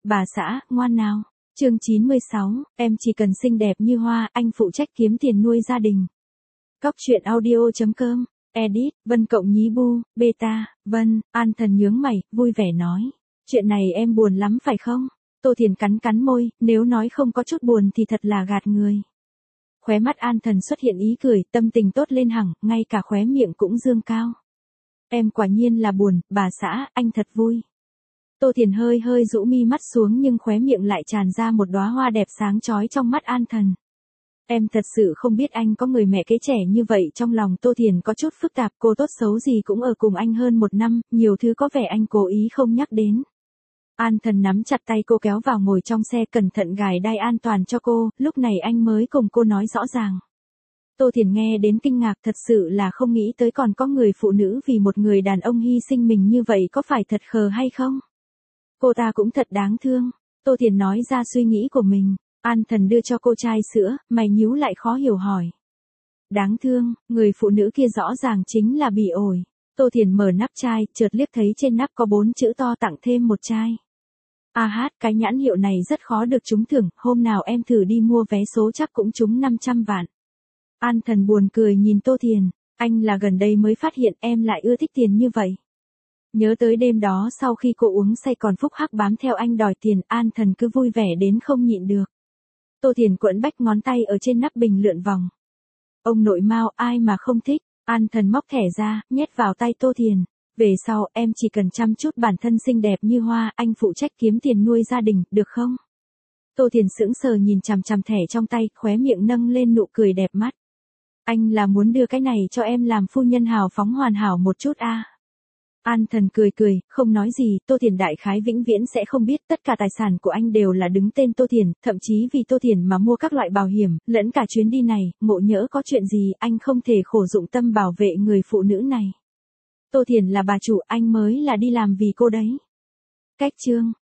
Bà xã, ngoan nào. Chương 96, em chỉ cần xinh đẹp như hoa, anh phụ trách kiếm tiền nuôi gia đình. Cóc truyện audio.com, edit, Vân Cộng Nhí Bu, beta, Vân, An Thần nhướng mày, vui vẻ nói. Chuyện này em buồn lắm phải không? Tô Thiền cắn cắn môi, nếu nói không có chút buồn thì thật là gạt người. Khóe mắt An Thần xuất hiện ý cười, tâm tình tốt lên hẳn, ngay cả khóe miệng cũng dương cao. Em quả nhiên là buồn, bà xã, anh thật vui. Tô Thiền hơi hơi rũ mi mắt xuống nhưng khóe miệng lại tràn ra một đóa hoa đẹp sáng chói trong mắt An Thần. Em thật sự không biết anh có người mẹ kế trẻ như vậy, trong lòng Tô Thiền có chút phức tạp, cô tốt xấu gì cũng ở cùng anh hơn 1 năm, nhiều thứ có vẻ anh cố ý không nhắc đến. An Thần nắm chặt tay cô kéo vào ngồi trong xe, cẩn thận gài đai an toàn cho cô, lúc này anh mới cùng cô nói rõ ràng. Tô Thiền nghe đến kinh ngạc, thật sự là không nghĩ tới còn có người phụ nữ vì một người đàn ông hy sinh mình như vậy, có phải thật khờ hay không? Cô ta cũng thật đáng thương. Tô Thiền nói ra suy nghĩ của mình. An Thần đưa cho cô chai sữa, mày nhíu lại khó hiểu hỏi. Đáng thương, người phụ nữ kia rõ ràng chính là bị ổi. Tô Thiền mở nắp chai, chợt liếc thấy trên nắp có 4 chữ to tặng thêm 1 chai. Cái nhãn hiệu này rất khó được trúng thưởng, hôm nào em thử đi mua vé số chắc cũng trúng 500 vạn. An Thần buồn cười nhìn Tô Thiền, anh là gần đây mới phát hiện em lại ưa thích tiền như vậy. Nhớ tới đêm đó sau khi cô uống say còn phúc hắc bám theo anh đòi tiền, An Thần cứ vui vẻ đến không nhịn được. Tô Thiền quẫn bách ngón tay ở trên nắp bình lượn vòng. Ông nội Mao, ai mà không thích. An Thần móc thẻ ra, nhét vào tay Tô Thiền. Về sau, em chỉ cần chăm chút bản thân xinh đẹp như hoa, anh phụ trách kiếm tiền nuôi gia đình, được không? Tô Thiền sững sờ nhìn chằm chằm thẻ trong tay, khóe miệng nâng lên nụ cười đẹp mắt. Anh là muốn đưa cái này cho em làm phu nhân hào phóng hoàn hảo một chút à? An Thần cười cười, không nói gì, Tô Thiền đại khái vĩnh viễn sẽ không biết, tất cả tài sản của anh đều là đứng tên Tô Thiền, thậm chí vì Tô Thiền mà mua các loại bảo hiểm, lẫn cả chuyến đi này, ngộ nhỡ có chuyện gì, anh không thể khổ dụng tâm bảo vệ người phụ nữ này. Tô Thiền là bà chủ, anh mới là đi làm vì cô đấy. Cách chương.